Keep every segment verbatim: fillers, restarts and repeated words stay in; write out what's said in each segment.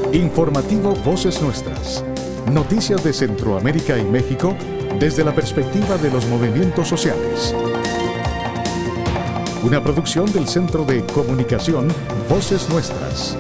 Informativo Voces Nuestras. Noticias de Centroamérica y México desde la perspectiva de los movimientos sociales. Una producción del Centro de Comunicación Voces Nuestras.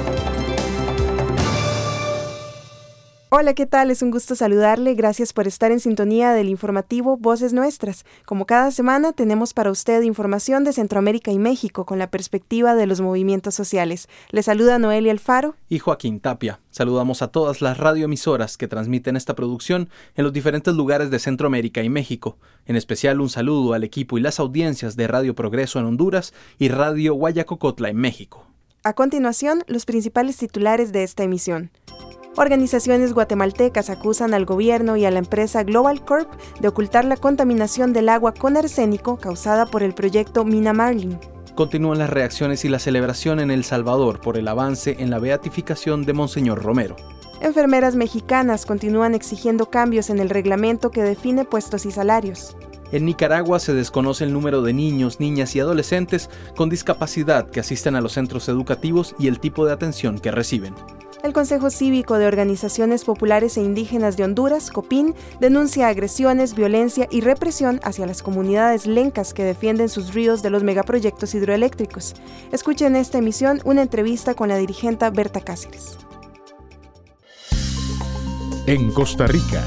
Hola, ¿qué tal? Es un gusto saludarle. Gracias por estar en sintonía del informativo Voces Nuestras. Como cada semana, tenemos para usted información de Centroamérica y México con la perspectiva de los movimientos sociales. Le saluda Noelia Alfaro y Joaquín Tapia. Saludamos a todas las radioemisoras que transmiten esta producción en los diferentes lugares de Centroamérica y México. En especial, un saludo al equipo y las audiencias de Radio Progreso en Honduras y Radio Guayacocotla en México. A continuación, los principales titulares de esta emisión. Organizaciones guatemaltecas acusan al gobierno y a la empresa Global Corp de ocultar la contaminación del agua con arsénico causada por el proyecto Mina Marlin. Continúan las reacciones y la celebración en El Salvador por el avance en la beatificación de Monseñor Romero. Enfermeras mexicanas continúan exigiendo cambios en el reglamento que define puestos y salarios. En Nicaragua se desconoce el número de niños, niñas y adolescentes con discapacidad que asisten a los centros educativos y el tipo de atención que reciben. El Consejo Cívico de Organizaciones Populares e Indígenas de Honduras, COPIN, denuncia agresiones, violencia y represión hacia las comunidades lencas que defienden sus ríos de los megaproyectos hidroeléctricos. Escuchen en esta emisión una entrevista con la dirigente Berta Cáceres. En Costa Rica.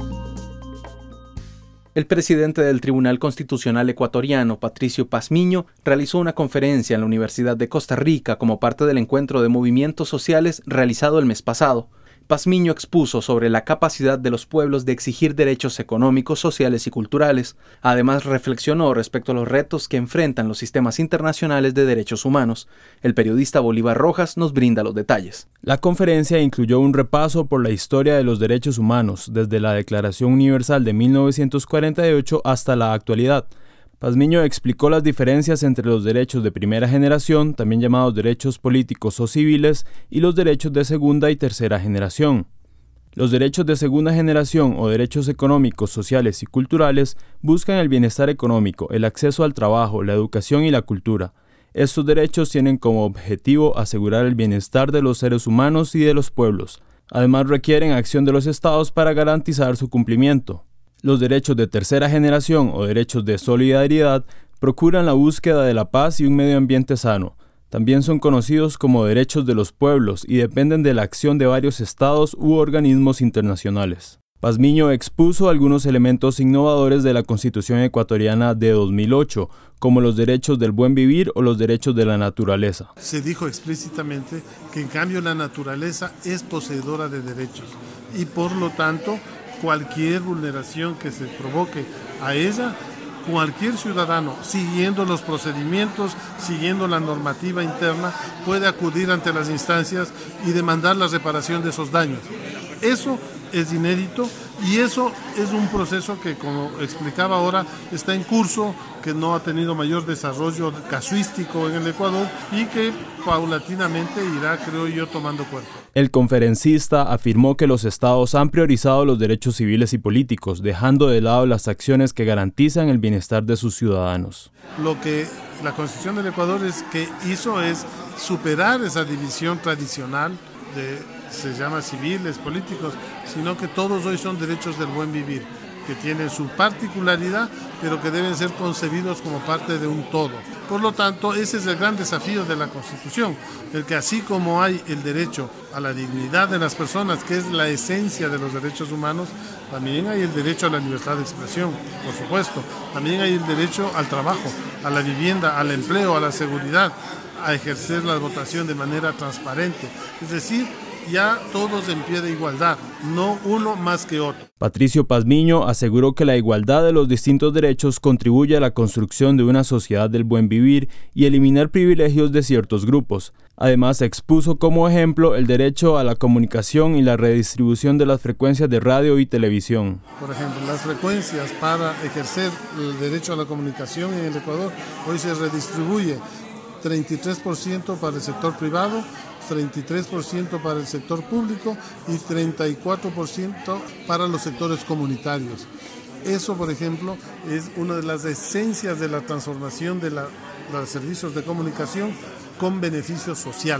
El presidente del Tribunal Constitucional ecuatoriano, Patricio Pazmiño, realizó una conferencia en la Universidad de Costa Rica como parte del encuentro de movimientos sociales realizado el mes pasado. Pazmiño expuso sobre la capacidad de los pueblos de exigir derechos económicos, sociales y culturales. Además, reflexionó respecto a los retos que enfrentan los sistemas internacionales de derechos humanos. El periodista Bolívar Rojas nos brinda los detalles. La conferencia incluyó un repaso por la historia de los derechos humanos, desde la Declaración Universal de mil novecientos cuarenta y ocho hasta la actualidad. Pazmiño explicó las diferencias entre los derechos de primera generación, también llamados derechos políticos o civiles, y los derechos de segunda y tercera generación. Los derechos de segunda generación o derechos económicos, sociales y culturales buscan el bienestar económico, el acceso al trabajo, la educación y la cultura. Estos derechos tienen como objetivo asegurar el bienestar de los seres humanos y de los pueblos. Además, requieren acción de los estados para garantizar su cumplimiento. Los derechos de tercera generación o derechos de solidaridad procuran la búsqueda de la paz y un medio ambiente sano. También son conocidos como derechos de los pueblos y dependen de la acción de varios estados u organismos internacionales. Pazmiño expuso algunos elementos innovadores de la Constitución ecuatoriana de dos mil ocho, como los derechos del buen vivir o los derechos de la naturaleza. Se dijo explícitamente que en cambio la naturaleza es poseedora de derechos y por lo tanto cualquier vulneración que se provoque a ella, cualquier ciudadano, siguiendo los procedimientos, siguiendo la normativa interna, puede acudir ante las instancias y demandar la reparación de esos daños. Eso es inédito y eso es un proceso que, como explicaba ahora, está en curso, que no ha tenido mayor desarrollo casuístico en el Ecuador y que paulatinamente irá, creo yo, tomando cuerpo. El conferencista afirmó que los estados han priorizado los derechos civiles y políticos, dejando de lado las acciones que garantizan el bienestar de sus ciudadanos. Lo que la Constitución del Ecuador es que hizo es superar esa división tradicional de, se llama civiles, políticos, sino que todos hoy son derechos del buen vivir, que tienen su particularidad, pero que deben ser concebidos como parte de un todo. Por lo tanto, ese es el gran desafío de la Constitución, el que así como hay el derecho a la dignidad de las personas, que es la esencia de los derechos humanos, también hay el derecho a la libertad de expresión, por supuesto. También hay el derecho al trabajo, a la vivienda, al empleo, a la seguridad, a ejercer la votación de manera transparente. Es decir, ya todos en pie de igualdad, no uno más que otro. Patricio Pazmiño aseguró que la igualdad de los distintos derechos contribuye a la construcción de una sociedad del buen vivir y eliminar privilegios de ciertos grupos. Además, expuso como ejemplo el derecho a la comunicación y la redistribución de las frecuencias de radio y televisión. Por ejemplo, las frecuencias para ejercer el derecho a la comunicación en el Ecuador hoy se redistribuye treinta y tres por ciento para el sector privado, treinta y tres por ciento para el sector público y treinta y cuatro por ciento para los sectores comunitarios. Eso, por ejemplo, es una de las esencias de la transformación de, la, de los servicios de comunicación con beneficio social.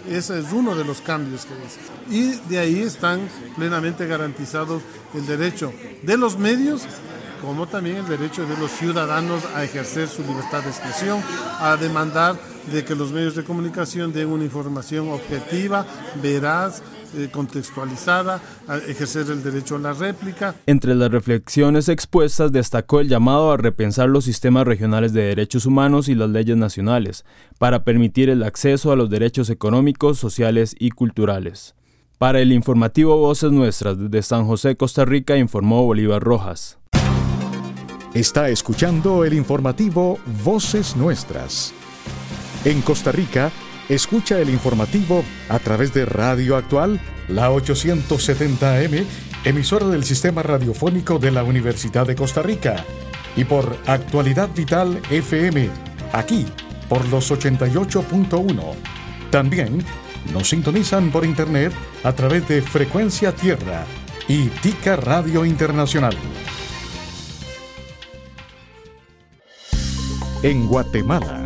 Ese es uno de los cambios que dice. Y de ahí están plenamente garantizados el derecho de los medios, como también el derecho de los ciudadanos a ejercer su libertad de expresión, a demandar de que los medios de comunicación den una información objetiva, veraz, eh, contextualizada, a ejercer el derecho a la réplica. Entre las reflexiones expuestas destacó el llamado a repensar los sistemas regionales de derechos humanos y las leyes nacionales, para permitir el acceso a los derechos económicos, sociales y culturales. Para el informativo Voces Nuestras desde San José, Costa Rica, informó Bolívar Rojas. Está escuchando el informativo Voces Nuestras. En Costa Rica, escucha el informativo a través de Radio Actual, la ochocientos setenta A M, emisora del Sistema Radiofónico de la Universidad de Costa Rica, y por Actualidad Vital F M, aquí, por los ochenta y ocho punto uno. También nos sintonizan por internet a través de Frecuencia Tierra y Tica Radio Internacional. En Guatemala.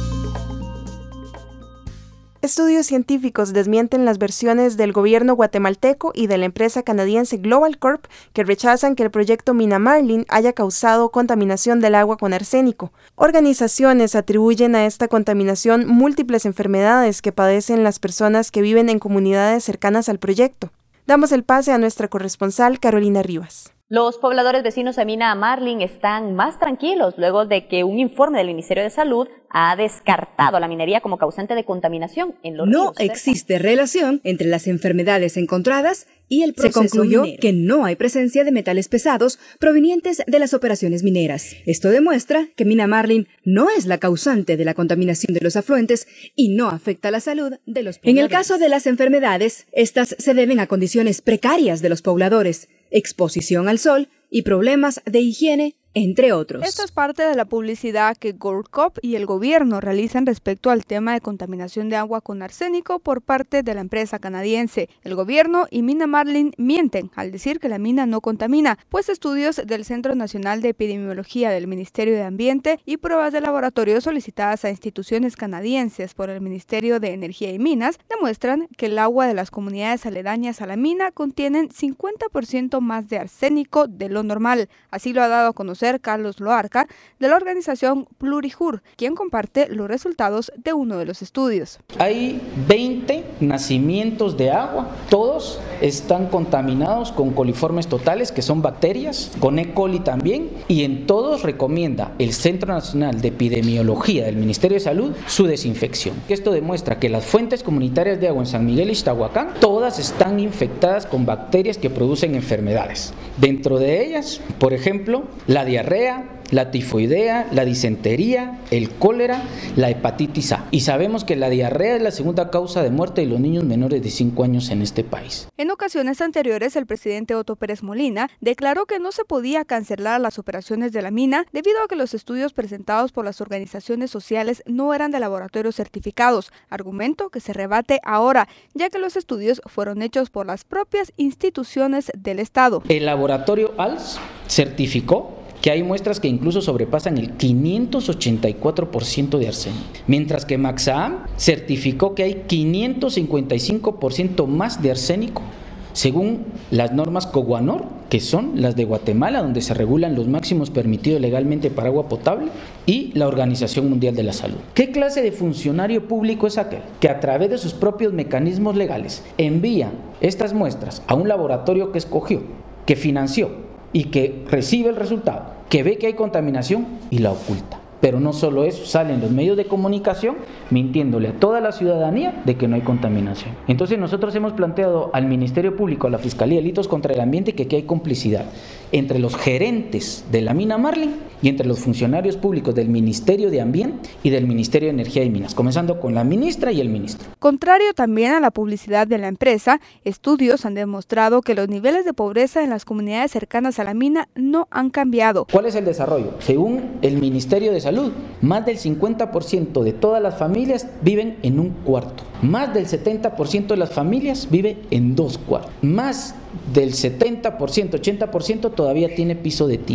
Estudios científicos desmienten las versiones del gobierno guatemalteco y de la empresa canadiense Global Corp que rechazan que el proyecto Mina Marlin haya causado contaminación del agua con arsénico. Organizaciones atribuyen a esta contaminación múltiples enfermedades que padecen las personas que viven en comunidades cercanas al proyecto. Damos el pase a nuestra corresponsal Carolina Rivas. Los pobladores vecinos a Mina Marlin están más tranquilos luego de que un informe del Ministerio de Salud ha descartado la minería como causante de contaminación en los ríos. No existe relación entre las enfermedades encontradas y el proceso minero. Se concluyó que no hay presencia de metales pesados provenientes de las operaciones mineras. Esto demuestra que Mina Marlin no es la causante de la contaminación de los afluentes y no afecta a la salud de los pobladores. En el caso de las enfermedades, estas se deben a condiciones precarias de los pobladores, exposición al sol y problemas de higiene, entre otros. Esto es parte de la publicidad que Goldcorp y el gobierno realizan respecto al tema de contaminación de agua con arsénico por parte de la empresa canadiense. El gobierno y Mina Marlin mienten al decir que la mina no contamina, pues estudios del Centro Nacional de Epidemiología del Ministerio de Ambiente y pruebas de laboratorio solicitadas a instituciones canadienses por el Ministerio de Energía y Minas demuestran que el agua de las comunidades aledañas a la mina contienen cincuenta por ciento más de arsénico de lo normal. Así lo ha dado a conocer Carlos Loarca de la organización Plurijur, quien comparte los resultados de uno de los estudios. Hay veinte nacimientos de agua, todos están contaminados con coliformes totales, que son bacterias, con E. coli también, y en todos recomienda el Centro Nacional de Epidemiología del Ministerio de Salud su desinfección. Esto demuestra que las fuentes comunitarias de agua en San Miguel y Ixtahuacán, todas están infectadas con bacterias que producen enfermedades. Dentro de ellas, por ejemplo, la diarrea, la tifoidea, la disentería, el cólera, la hepatitis A. Y sabemos que la diarrea es la segunda causa de muerte de los niños menores de cinco años en este país. En ocasiones anteriores, el presidente Otto Pérez Molina declaró que no se podía cancelar las operaciones de la mina debido a que los estudios presentados por las organizaciones sociales no eran de laboratorios certificados, argumento que se rebate ahora, ya que los estudios fueron hechos por las propias instituciones del Estado. El laboratorio A L S certificó que hay muestras que incluso sobrepasan el quinientos ochenta y cuatro por ciento de arsénico, mientras que Maxaham certificó que hay quinientos cincuenta y cinco por ciento más de arsénico, según las normas Coguanor, que son las de Guatemala, donde se regulan los máximos permitidos legalmente para agua potable, y la Organización Mundial de la Salud. ¿Qué clase de funcionario público es aquel que a través de sus propios mecanismos legales envía estas muestras a un laboratorio que escogió, que financió y que recibe el resultado, que ve que hay contaminación y la oculta? Pero no solo eso, salen los medios de comunicación mintiéndole a toda la ciudadanía de que no hay contaminación. Entonces nosotros hemos planteado al Ministerio Público, a la Fiscalía de Delitos contra el Ambiente, que aquí hay complicidad entre los gerentes de la mina Marlin y entre los funcionarios públicos del Ministerio de Ambiente y del Ministerio de Energía y Minas, comenzando con la ministra y el ministro. Contrario también a la publicidad de la empresa, estudios han demostrado que los niveles de pobreza en las comunidades cercanas a la mina no han cambiado. ¿Cuál es el desarrollo? Según el Ministerio de Salud, más del cincuenta por ciento de todas las familias viven en un cuarto. Más del setenta por ciento de las familias vive en dos cuartos. Más del setenta por ciento, ochenta por ciento todavía tiene piso de tierra.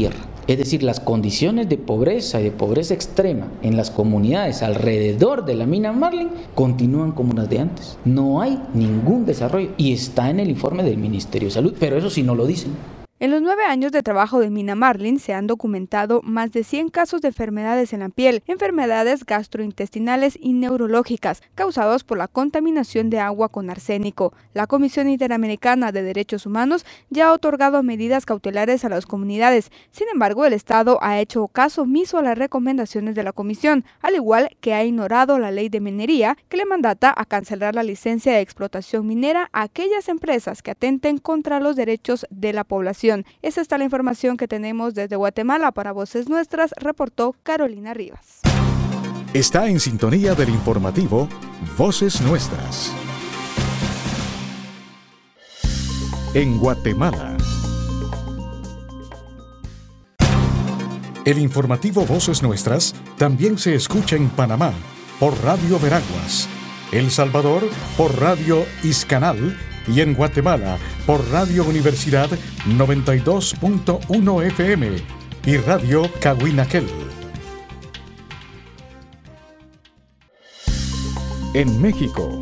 Es decir, las condiciones de pobreza y de pobreza extrema en las comunidades alrededor de la mina Marlin continúan como las de antes. No hay ningún desarrollo y está en el informe del Ministerio de Salud, pero eso sí no lo dicen. En los nueve años de trabajo de Mina Marlin se han documentado más de cien casos de enfermedades en la piel, enfermedades gastrointestinales y neurológicas causados por la contaminación de agua con arsénico. La Comisión Interamericana de Derechos Humanos ya ha otorgado medidas cautelares a las comunidades. Sin embargo, el Estado ha hecho caso omiso a las recomendaciones de la Comisión, al igual que ha ignorado la ley de minería que le mandata a cancelar la licencia de explotación minera a aquellas empresas que atenten contra los derechos de la población. Esa está la información que tenemos desde Guatemala. Para Voces Nuestras, reportó Carolina Rivas. Está en sintonía del informativo Voces Nuestras. En Guatemala. El informativo Voces Nuestras también se escucha en Panamá por Radio Veraguas, El Salvador por Radio Iscanal y en Guatemala por Radio Universidad noventa y dos punto uno F M y Radio Cahuinaquel. En México.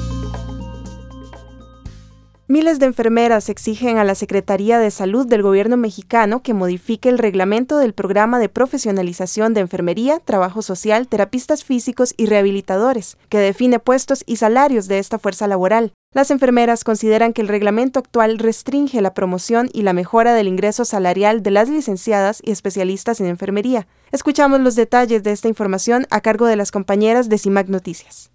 Miles de enfermeras exigen a la Secretaría de Salud del gobierno mexicano que modifique el reglamento del programa de profesionalización de enfermería, trabajo social, terapistas físicos y rehabilitadores, que define puestos y salarios de esta fuerza laboral. Las enfermeras consideran que el reglamento actual restringe la promoción y la mejora del ingreso salarial de las licenciadas y especialistas en enfermería. Escuchamos los detalles de esta información a cargo de las compañeras de CIMAC Noticias.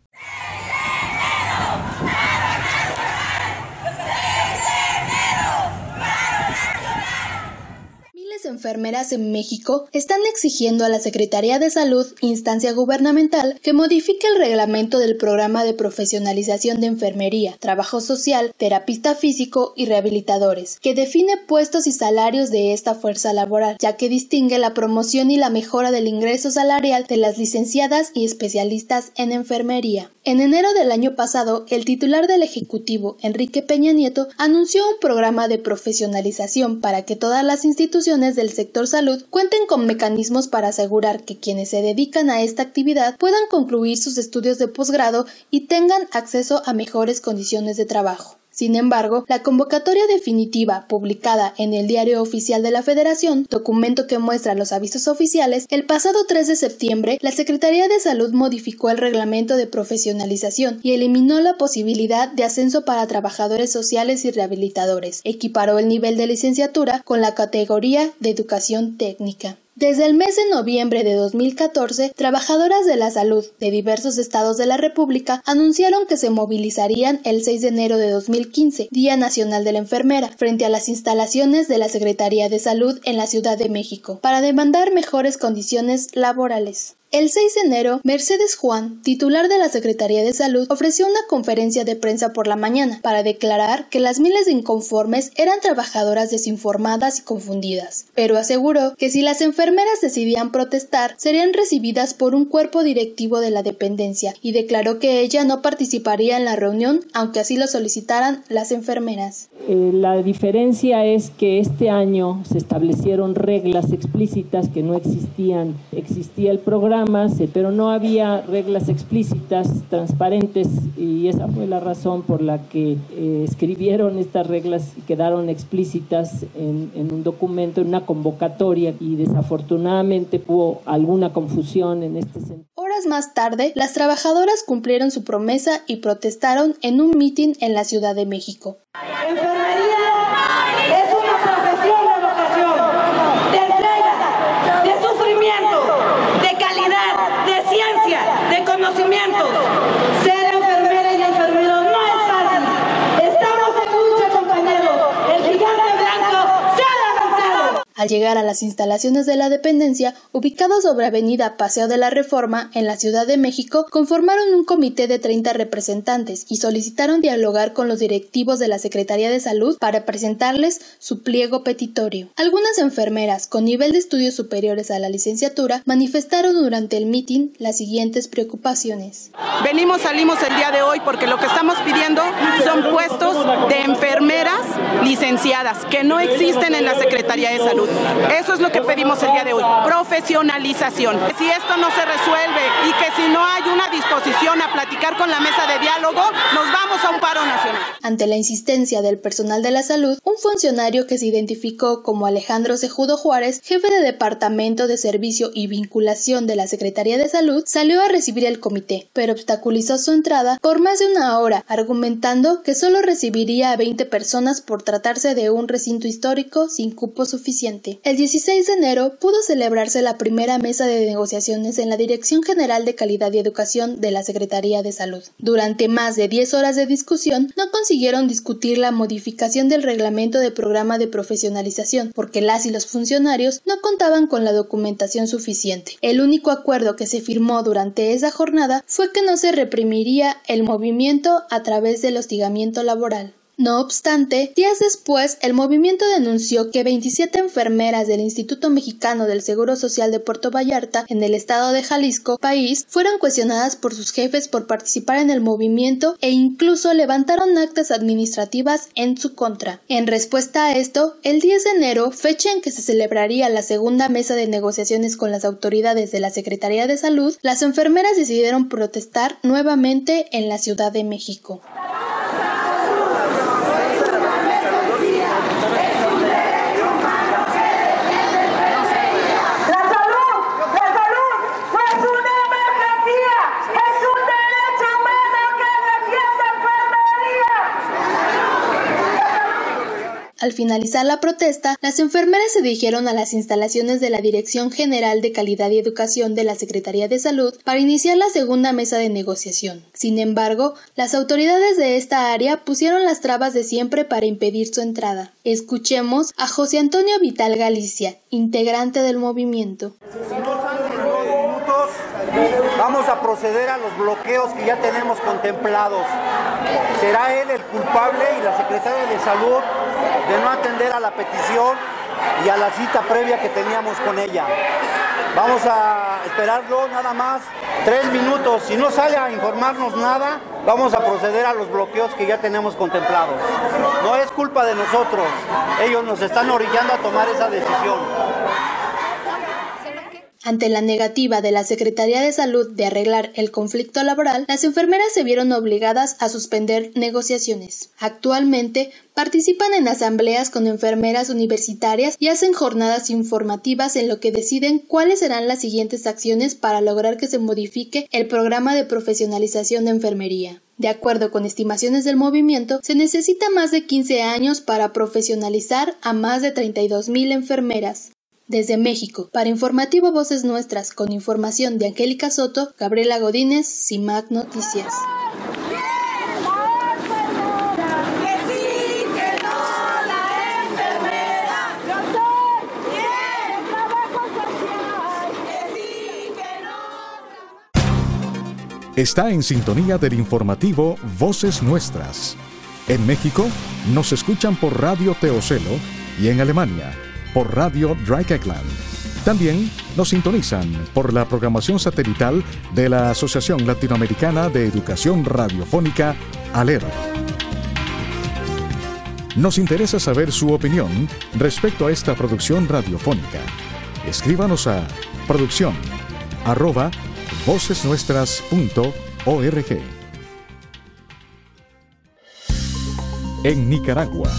Enfermeras en México están exigiendo a la Secretaría de Salud, instancia gubernamental, que modifique el reglamento del programa de profesionalización de enfermería, trabajo social, terapista físico y rehabilitadores, que define puestos y salarios de esta fuerza laboral, ya que distingue la promoción y la mejora del ingreso salarial de las licenciadas y especialistas en enfermería. En enero del año pasado, el titular del Ejecutivo, Enrique Peña Nieto, anunció un programa de profesionalización para que todas las instituciones del sector salud cuenten con mecanismos para asegurar que quienes se dedican a esta actividad puedan concluir sus estudios de posgrado y tengan acceso a mejores condiciones de trabajo. Sin embargo, la convocatoria definitiva, publicada en el Diario Oficial de la Federación, documento que muestra los avisos oficiales, el pasado tres de septiembre, la Secretaría de Salud modificó el reglamento de profesionalización y eliminó la posibilidad de ascenso para trabajadores sociales y rehabilitadores. Equiparó el nivel de licenciatura con la categoría de educación técnica. Desde el mes de noviembre de dos mil catorce, trabajadoras de la salud de diversos estados de la República anunciaron que se movilizarían el seis de enero de dos mil quince, Día Nacional de la Enfermera, frente a las instalaciones de la Secretaría de Salud en la Ciudad de México, para demandar mejores condiciones laborales. El seis de enero, Mercedes Juan, titular de la Secretaría de Salud, ofreció una conferencia de prensa por la mañana para declarar que las miles de inconformes eran trabajadoras desinformadas y confundidas, pero aseguró que si las enfermeras decidían protestar, serían recibidas por un cuerpo directivo de la dependencia y declaró que ella no participaría en la reunión, aunque así lo solicitaran las enfermeras. Eh, la diferencia es que este año se establecieron reglas explícitas que no existían. Existía el programa, pero no había reglas explícitas, transparentes, y esa fue la razón por la que eh, escribieron estas reglas y quedaron explícitas en, en un documento, en una convocatoria, y desafortunadamente hubo alguna confusión en este sentido. Horas más tarde, las trabajadoras cumplieron su promesa y protestaron en un mitin en la Ciudad de México. Enfermería es una profesión de vocación, de entrega, de sufrimiento, de calidad, de ciencia, de conocimientos. Ser enfermera y enfermero no es fácil. Estamos en lucha, compañeros. El gigante blanco se ha levantado. Al llegar a las instalaciones de la dependencia, ubicadas sobre Avenida Paseo de la Reforma, en la Ciudad de México, conformaron un comité de treinta representantes y solicitaron dialogar con los directivos de la Secretaría de Salud para presentarles su pliego petitorio. Algunas enfermeras con nivel de estudios superiores a la licenciatura manifestaron durante el mitin las siguientes preocupaciones. Venimos, salimos el día de hoy porque lo que estamos pidiendo son puestos de enfermeras licenciadas, que no existen en la Secretaría de Salud. Eso es lo que pedimos el día de hoy, profesionalización. Si esto no se resuelve y que si no hay una disposición a platicar con la mesa de diálogo, nos vamos a un paro nacional. Ante la insistencia del personal de la salud, un funcionario que se identificó como Alejandro Cejudo Juárez, jefe de Departamento de Servicio y Vinculación de la Secretaría de Salud, salió a recibir el comité, pero obstaculizó su entrada por más de una hora, argumentando que solo recibiría a veinte personas por tratarse de un recinto histórico sin cupo suficiente. El dieciséis de enero pudo celebrarse la primera mesa de negociaciones en la Dirección General de Calidad y Educación de la Secretaría de Salud. Durante más de diez horas de discusión, no consiguieron discutir la modificación del reglamento de programa de profesionalización, porque las y los funcionarios no contaban con la documentación suficiente. El único acuerdo que se firmó durante esa jornada fue que no se reprimiría el movimiento a través del hostigamiento laboral. No obstante, días después, el movimiento denunció que veintisiete enfermeras del Instituto Mexicano del Seguro Social de Puerto Vallarta, en el estado de Jalisco, país, fueron cuestionadas por sus jefes por participar en el movimiento e incluso levantaron actas administrativas en su contra. En respuesta a esto, el diez de enero, fecha en que se celebraría la segunda mesa de negociaciones con las autoridades de la Secretaría de Salud, las enfermeras decidieron protestar nuevamente en la Ciudad de México. Al finalizar la protesta, las enfermeras se dirigieron a las instalaciones de la Dirección General de Calidad y Educación de la Secretaría de Salud para iniciar la segunda mesa de negociación. Sin embargo, las autoridades de esta área pusieron las trabas de siempre para impedir su entrada. Escuchemos a José Antonio Vital Galicia, integrante del movimiento. Vamos a proceder a los bloqueos que ya tenemos contemplados. Será él el culpable y la Secretaría de Salud de no atender a la petición y a la cita previa que teníamos con ella. Vamos a esperarlo nada más tres minutos. Si no sale a informarnos nada, vamos a proceder a los bloqueos que ya tenemos contemplados. No es culpa de nosotros. Ellos nos están orillando a tomar esa decisión. Ante la negativa de la Secretaría de Salud de arreglar el conflicto laboral, las enfermeras se vieron obligadas a suspender negociaciones. Actualmente, participan en asambleas con enfermeras universitarias y hacen jornadas informativas en lo que deciden cuáles serán las siguientes acciones para lograr que se modifique el programa de profesionalización de enfermería. De acuerdo con estimaciones del movimiento, se necesita más de quince años para profesionalizar a más de treinta y dos mil enfermeras. Desde México, para Informativo Voces Nuestras, con información de Angélica Soto, Gabriela Godínez, CIMAC Noticias. Está en sintonía del informativo Voces Nuestras. En México, nos escuchan por Radio Teocelo y en Alemania, por Radio Dreieckland. También nos sintonizan por la programación satelital de la Asociación Latinoamericana de Educación Radiofónica, ALER. Nos interesa saber su opinión respecto a esta producción radiofónica. Escríbanos a producción arroba vocesnuestras punto org. En Nicaragua.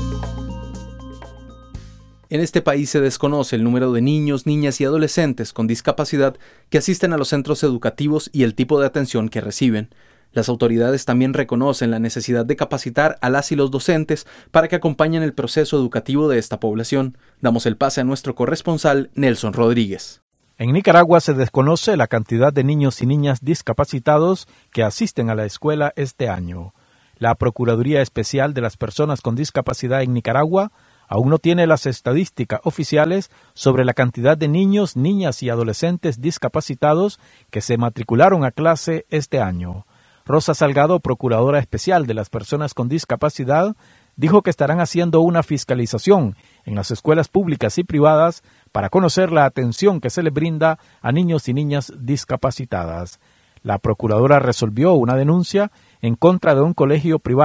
En este país se desconoce el número de niños, niñas y adolescentes con discapacidad que asisten a los centros educativos y el tipo de atención que reciben. Las autoridades también reconocen la necesidad de capacitar a las y los docentes para que acompañen el proceso educativo de esta población. Damos el pase a nuestro corresponsal, Nelson Rodríguez. En Nicaragua se desconoce la cantidad de niños y niñas discapacitados que asisten a la escuela este año. La Procuraduría Especial de las Personas con Discapacidad en Nicaragua aún no tiene las estadísticas oficiales sobre la cantidad de niños, niñas y adolescentes discapacitados que se matricularon a clase este año. Rosa Salgado, Procuradora Especial de las Personas con Discapacidad, dijo que estarán haciendo una fiscalización en las escuelas públicas y privadas para conocer la atención que se le brinda a niños y niñas discapacitadas. La Procuradora resolvió una denuncia en contra de un colegio privado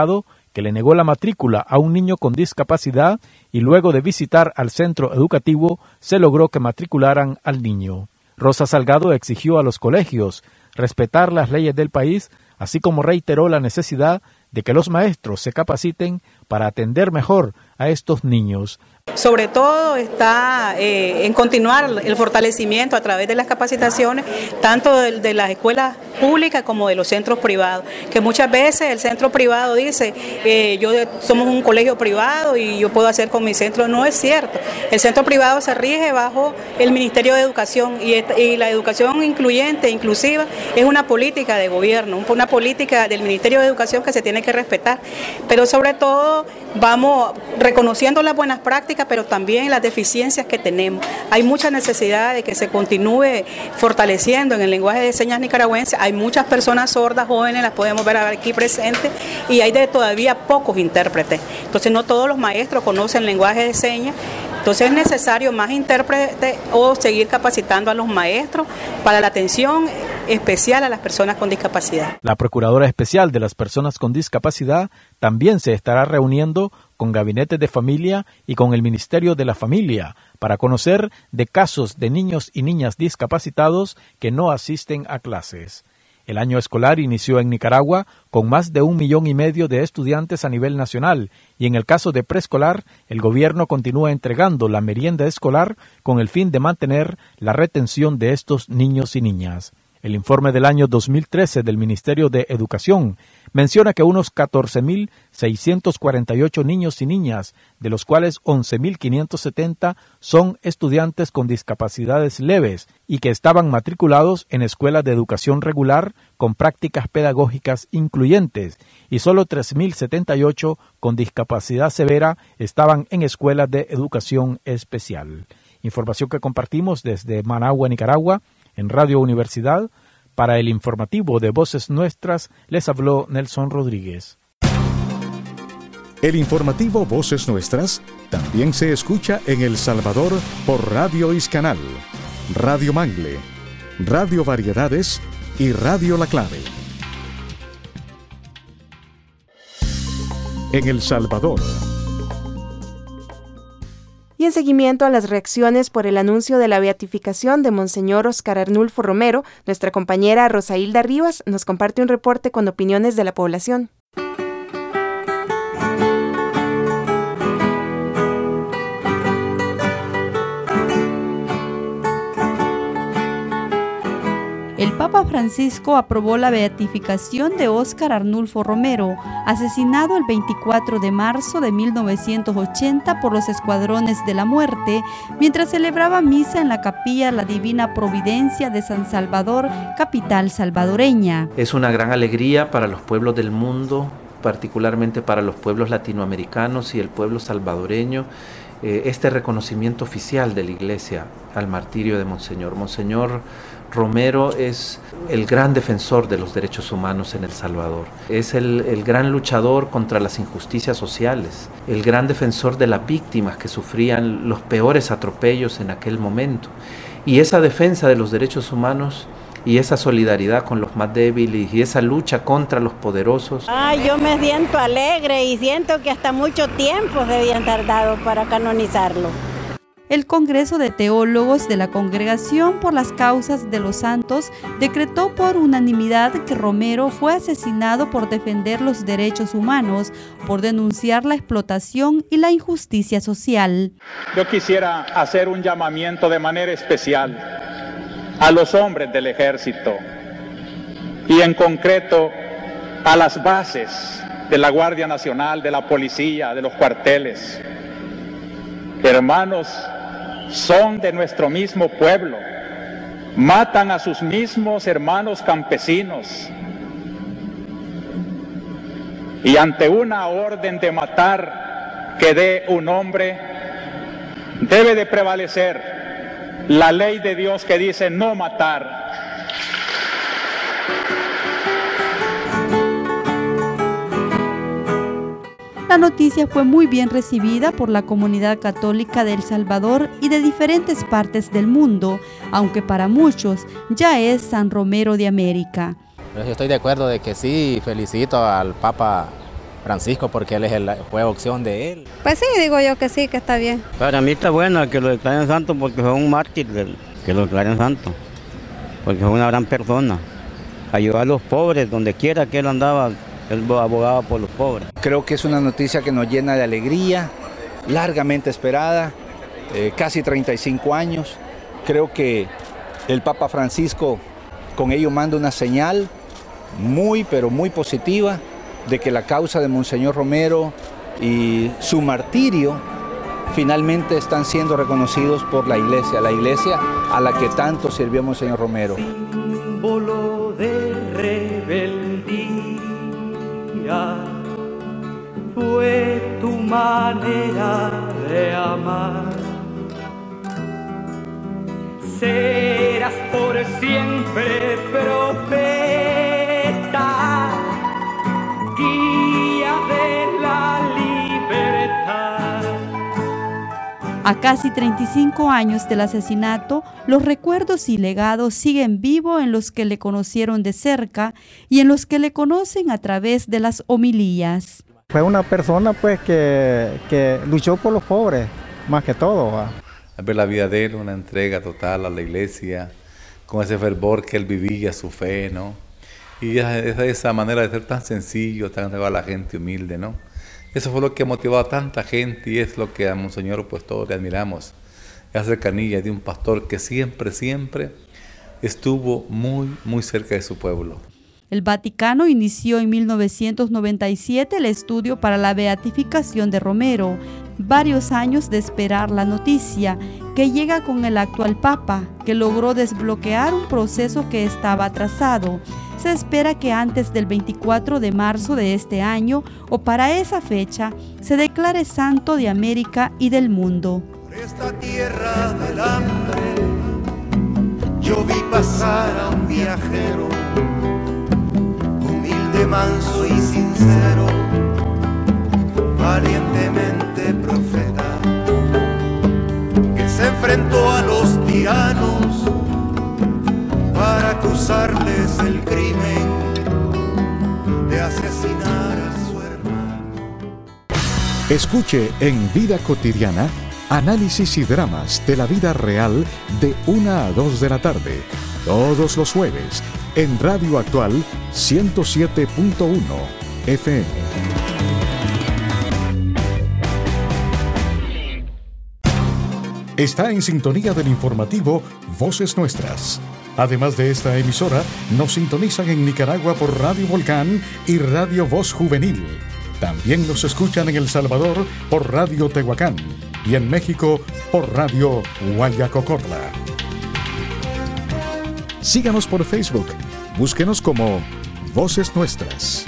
que le negó la matrícula a un niño con discapacidad y luego de visitar al centro educativo se logró que matricularan al niño. Rosa Salgado exigió a los colegios respetar las leyes del país, así como reiteró la necesidad de que los maestros se capaciten para atender mejor a estos niños. Sobre todo está eh, en continuar el fortalecimiento a través de las capacitaciones, tanto de, de las escuelas públicas como de los centros privados, que muchas veces el centro privado dice, eh, yo somos un colegio privado y yo puedo hacer con mi centro. No es cierto. El centro privado se rige bajo el Ministerio de Educación y, y la educación incluyente, inclusiva, es una política de gobierno, una política del Ministerio de Educación que se tiene que respetar, pero sobre todo vamos reconociendo las buenas prácticas, pero también las deficiencias que tenemos. Hay mucha necesidad de que se continúe fortaleciendo en el lenguaje de señas nicaragüense. Hay muchas personas sordas, jóvenes, las podemos ver aquí presentes, y hay de todavía pocos intérpretes. Entonces no todos los maestros conocen lenguaje de señas. Entonces es necesario más intérpretes o seguir capacitando a los maestros para la atención especial a las personas con discapacidad. La Procuradora Especial de las Personas con Discapacidad también se estará reuniendo con gabinetes de familia y con el Ministerio de la Familia para conocer de casos de niños y niñas discapacitados que no asisten a clases. El año escolar inició en Nicaragua con más de un millón y medio de estudiantes a nivel nacional y en el caso de preescolar, el gobierno continúa entregando la merienda escolar con el fin de mantener la retención de estos niños y niñas. El informe del año dos mil trece del Ministerio de Educación menciona que unos catorce mil seiscientos cuarenta y ocho niños y niñas, de los cuales once mil quinientos setenta son estudiantes con discapacidades leves y que estaban matriculados en escuelas de educación regular con prácticas pedagógicas incluyentes, y solo tres mil setenta y ocho con discapacidad severa estaban en escuelas de educación especial. Información que compartimos desde Managua, Nicaragua, en Radio Universidad. Para el informativo de Voces Nuestras, les habló Nelson Rodríguez. El informativo Voces Nuestras también se escucha en El Salvador por Radio Iscanal, Radio Mangle, Radio Variedades y Radio La Clave. En El Salvador. Y en seguimiento a las reacciones por el anuncio de la beatificación de Monseñor Óscar Arnulfo Romero, nuestra compañera Rosailda Rivas nos comparte un reporte con opiniones de la población. El Papa Francisco aprobó la beatificación de Óscar Arnulfo Romero, asesinado el veinticuatro de marzo de mil novecientos ochenta por los Escuadrones de la Muerte, mientras celebraba misa en la capilla La Divina Providencia de San Salvador, capital salvadoreña. Es una gran alegría para los pueblos del mundo, particularmente para los pueblos latinoamericanos y el pueblo salvadoreño, eh, este reconocimiento oficial de la Iglesia al martirio de Monseñor. Monseñor Romero es el gran defensor de los derechos humanos en El Salvador. Es el, el gran luchador contra las injusticias sociales, el gran defensor de las víctimas que sufrían los peores atropellos en aquel momento. Y esa defensa de los derechos humanos y esa solidaridad con los más débiles y esa lucha contra los poderosos. Ay, yo me siento alegre y siento que hasta mucho tiempo se habían tardado para canonizarlo. El Congreso de Teólogos de la Congregación por las Causas de los Santos decretó por unanimidad que Romero fue asesinado por defender los derechos humanos, por denunciar la explotación y la injusticia social. Yo quisiera hacer un llamamiento de manera especial a los hombres del ejército y en concreto a las bases de la Guardia Nacional, de la policía, de los cuarteles. Hermanos, son de nuestro mismo pueblo, matan a sus mismos hermanos campesinos y ante una orden de matar que dé un hombre, debe de prevalecer la ley de Dios que dice no matar. La noticia fue muy bien recibida por la comunidad católica de El Salvador y de diferentes partes del mundo, aunque para muchos ya es San Romero de América. Yo estoy de acuerdo de que sí, felicito al Papa Francisco, porque él es el, fue opción de él. Pues sí, digo yo que sí, que está bien. Para mí está bueno que lo declaren santo porque fue un mártir, que lo declaren santo, porque fue una gran persona. Ayudar a los pobres, donde quiera que él andaba, él abogaba por los pobres. Creo que es una noticia que nos llena de alegría, largamente esperada, eh, casi treinta y cinco años. Creo que el Papa Francisco con ello manda una señal muy, pero muy positiva de que la causa de Monseñor Romero y su martirio finalmente están siendo reconocidos por la Iglesia, la Iglesia a la que tanto sirvió Monseñor Romero. Símbolo de rebeldía fue tu manera de amar. Serás por siempre profeta, guía de la libertad. A casi treinta y cinco años del asesinato, los recuerdos y legados siguen vivos en los que le conocieron de cerca y en los que le conocen a través de las homilías. Fue una persona pues que, que luchó por los pobres, más que todo, ¿va? Ver la vida de él, una entrega total a la iglesia, con ese fervor que él vivía, su fe, ¿no? Y esa, esa manera de ser tan sencillo, tan entregado a la gente humilde, ¿no? Eso fue lo que motivó a tanta gente y es lo que a Monseñor pues todos le admiramos. La cercanía de un pastor que siempre, siempre estuvo muy, muy cerca de su pueblo. El Vaticano inició en mil novecientos noventa y siete el estudio para la beatificación de Romero, varios años de esperar la noticia, que llega con el actual Papa, que logró desbloquear un proceso que estaba atrasado. Se espera que antes del veinticuatro de marzo de este año, o para esa fecha, se declare santo de América y del mundo. Por esta tierra del hambre, yo vi pasar a un viajero, humilde, manso y sincero, valientemente profeta, que se enfrentó a los tiranos para acusarles el crimen de asesinar a su hermano. Escuche en Vida Cotidiana análisis y dramas de la vida real de una a dos de la tarde, todos los jueves, en Radio Actual ciento siete punto uno F M. Está en sintonía del informativo Voces Nuestras. Además de esta emisora, nos sintonizan en Nicaragua por Radio Volcán y Radio Voz Juvenil. También nos escuchan en El Salvador por Radio Tehuacán y en México por Radio Guayacocorla. Síganos por Facebook. Búsquenos como Voces Nuestras.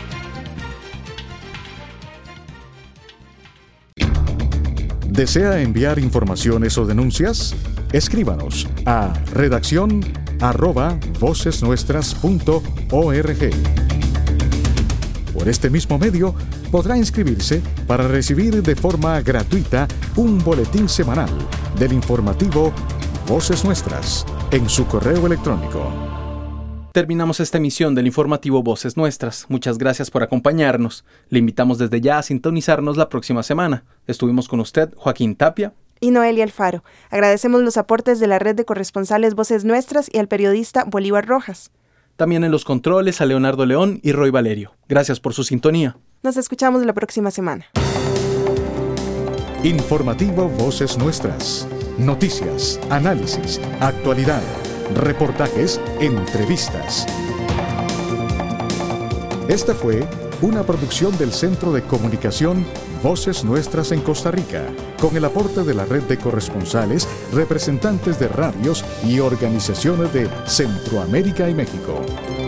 ¿Desea enviar informaciones o denuncias? Escríbanos a redacción arroba vocesnuestras punto org. Por este mismo medio podrá inscribirse para recibir de forma gratuita un boletín semanal del informativo Voces Nuestras en su correo electrónico. Terminamos esta emisión del informativo Voces Nuestras. Muchas gracias por acompañarnos. Le invitamos desde ya a sintonizarnos la próxima semana. Estuvimos con usted, Joaquín Tapia y Noelia Alfaro. Agradecemos los aportes de la red de corresponsales Voces Nuestras y al periodista Bolívar Rojas. También en los controles a Leonardo León y Roy Valerio. Gracias por su sintonía. Nos escuchamos la próxima semana. Informativo Voces Nuestras. Noticias, análisis, actualidad, reportajes, entrevistas. Esta fue una producción del Centro de Comunicación Voces Nuestras en Costa Rica, con el aporte de la red de corresponsales, representantes de radios y organizaciones de Centroamérica y México.